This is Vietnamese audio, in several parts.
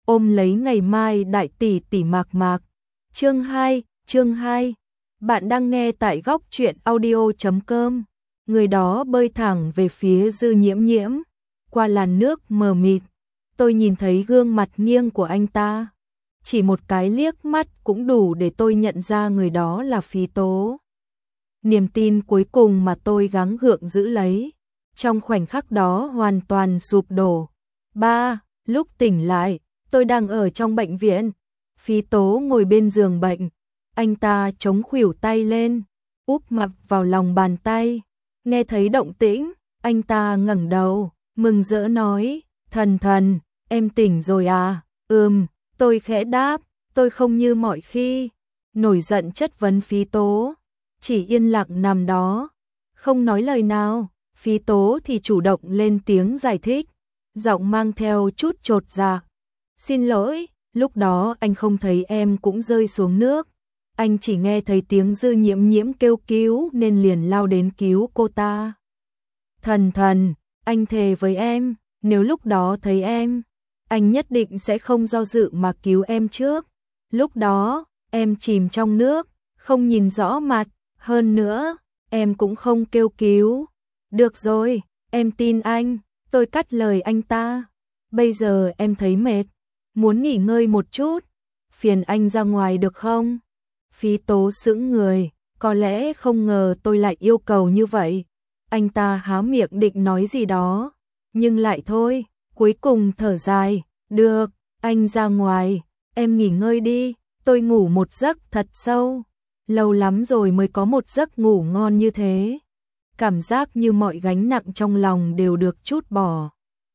ôm lấy ngày mai đại tỷ tỷ Mạc Mạc. Chương 2. Bạn đang nghe tại góc truyện audio.com. Người đó bơi thẳng về phía Dư Nhiễm Nhiễm, qua làn nước mờ mịt. Tôi nhìn thấy gương mặt nghiêng của anh ta. Chỉ một cái liếc mắt cũng đủ để tôi nhận ra người đó là Phí Tố. Niềm tin cuối cùng mà tôi gắng gượng giữ lấy, trong khoảnh khắc đó hoàn toàn sụp đổ. Lúc tỉnh lại, tôi đang ở trong bệnh viện. Phí Tố ngồi bên giường bệnh. Anh ta chống khuỷu tay lên, úp mặt vào lòng bàn tay. Nghe thấy động tĩnh, anh ta ngẩng đầu, mừng rỡ nói, Thần, em tỉnh rồi à? Tôi khẽ đáp, tôi không như mọi khi. Nổi giận chất vấn Phí Tố, chỉ yên lặng nằm đó, không nói lời nào. Phí Tố thì chủ động lên tiếng giải thích, giọng mang theo chút chột dạ. Xin lỗi, lúc đó anh không thấy em cũng rơi xuống nước. Anh chỉ nghe thấy tiếng Dư Nhiễm Nhiễm kêu cứu nên liền lao đến cứu cô ta. Thần, anh thề với em, nếu lúc đó thấy em, anh nhất định sẽ không do dự mà cứu em trước. Lúc đó, em chìm trong nước, không nhìn rõ mặt, hơn nữa, em cũng không kêu cứu. Được rồi, em tin anh, tôi cắt lời anh ta. Bây giờ em thấy mệt, muốn nghỉ ngơi một chút, phiền anh ra ngoài được không? Phí Tố sững người, có lẽ không ngờ tôi lại yêu cầu như vậy. Anh ta há miệng định nói gì đó, nhưng lại thôi, cuối cùng thở dài, được, anh ra ngoài, em nghỉ ngơi đi, tôi ngủ một giấc thật sâu. Lâu lắm rồi mới có một giấc ngủ ngon như thế. Cảm giác như mọi gánh nặng trong lòng đều được trút bỏ.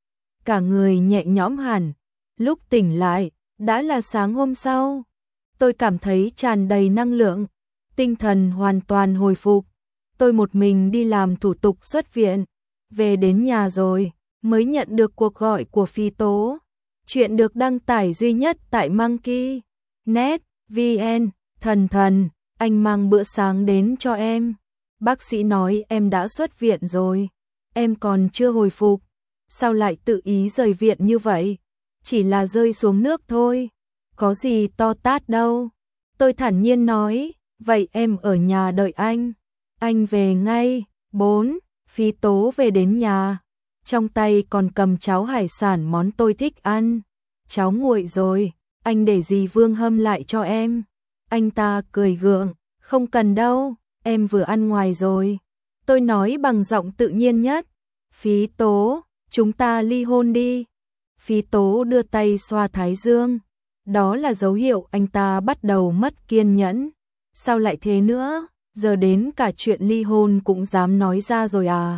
Cả người nhẹ nhõm hẳn. Lúc tỉnh lại, đã là sáng hôm sau. Tôi cảm thấy tràn đầy năng lượng, tinh thần hoàn toàn hồi phục. Tôi một mình đi làm thủ tục xuất viện. Về đến nhà rồi, mới nhận được cuộc gọi của Phí Tố. Chuyện được đăng tải duy nhất tại Monkey.net VN. Thần, anh mang bữa sáng đến cho em. Bác sĩ nói em đã xuất viện rồi. Em còn chưa hồi phục. Sao lại tự ý rời viện như vậy? Chỉ là rơi xuống nước thôi. Có gì to tát đâu. Tôi thản nhiên nói. Vậy em ở nhà đợi anh. Anh về ngay. 4. Phí Tố về đến nhà. Trong tay còn cầm cháo hải sản món tôi thích ăn. Cháo nguội rồi. Anh để dì Vương hâm lại cho em. Anh ta cười gượng. Không cần đâu. Em vừa ăn ngoài rồi. Tôi nói bằng giọng tự nhiên nhất. Phí Tố, chúng ta ly hôn đi. Phí Tố đưa tay xoa thái dương. Đó là dấu hiệu anh ta bắt đầu mất kiên nhẫn. Sao lại thế nữa? Giờ đến cả chuyện ly hôn cũng dám nói ra rồi à?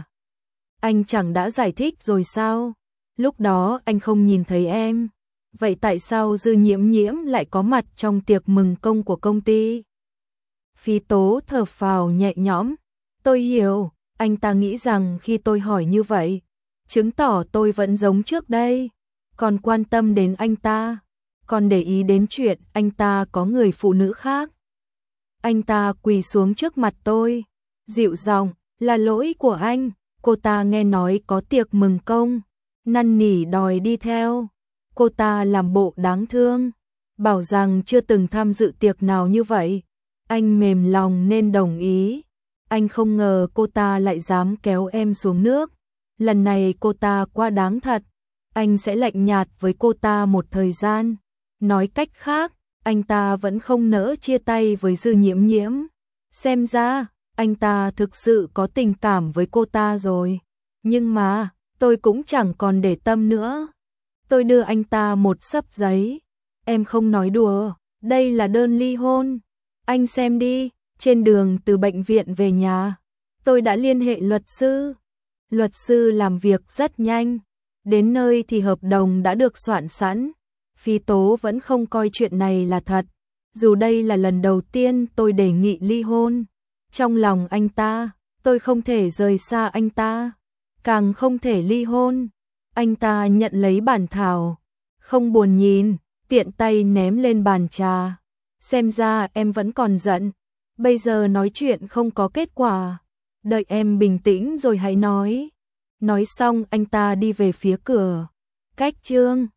Anh chẳng đã giải thích rồi sao? Lúc đó anh không nhìn thấy em. Vậy tại sao Dư Nhiễm Nhiễm lại có mặt trong tiệc mừng công của công ty? Phí Tố thở phào nhẹ nhõm. Tôi hiểu, anh ta nghĩ rằng khi tôi hỏi như vậy, chứng tỏ tôi vẫn giống trước đây. Còn quan tâm đến anh ta, còn để ý đến chuyện anh ta có người phụ nữ khác. Anh ta quỳ xuống trước mặt tôi, dịu giọng, là lỗi của anh. Cô ta nghe nói có tiệc mừng công, năn nỉ đòi đi theo. Cô ta làm bộ đáng thương, bảo rằng chưa từng tham dự tiệc nào như vậy. Anh mềm lòng nên đồng ý. Anh không ngờ cô ta lại dám kéo em xuống nước. Lần này cô ta quá đáng thật. Anh sẽ lạnh nhạt với cô ta một thời gian. Nói cách khác, anh ta vẫn không nỡ chia tay với Dư Nhiễm Nhiễm. Xem ra, anh ta thực sự có tình cảm với cô ta rồi. Nhưng mà, tôi cũng chẳng còn để tâm nữa. Tôi đưa anh ta một xấp giấy. Em không nói đùa, đây là đơn ly hôn. Anh xem đi, trên đường từ bệnh viện về nhà, tôi đã liên hệ luật sư. Luật sư làm việc rất nhanh. Đến nơi thì hợp đồng đã được soạn sẵn. Phí Tố vẫn không coi chuyện này là thật. Dù đây là lần đầu tiên tôi đề nghị ly hôn. Trong lòng anh ta, tôi không thể rời xa anh ta. Càng không thể ly hôn. Anh ta nhận lấy bản thảo. Không buồn nhìn, tiện tay ném lên bàn trà. Xem ra em vẫn còn giận. Bây giờ nói chuyện không có kết quả. Đợi em bình tĩnh rồi hãy nói. Nói xong anh ta đi về phía cửa. Cách chương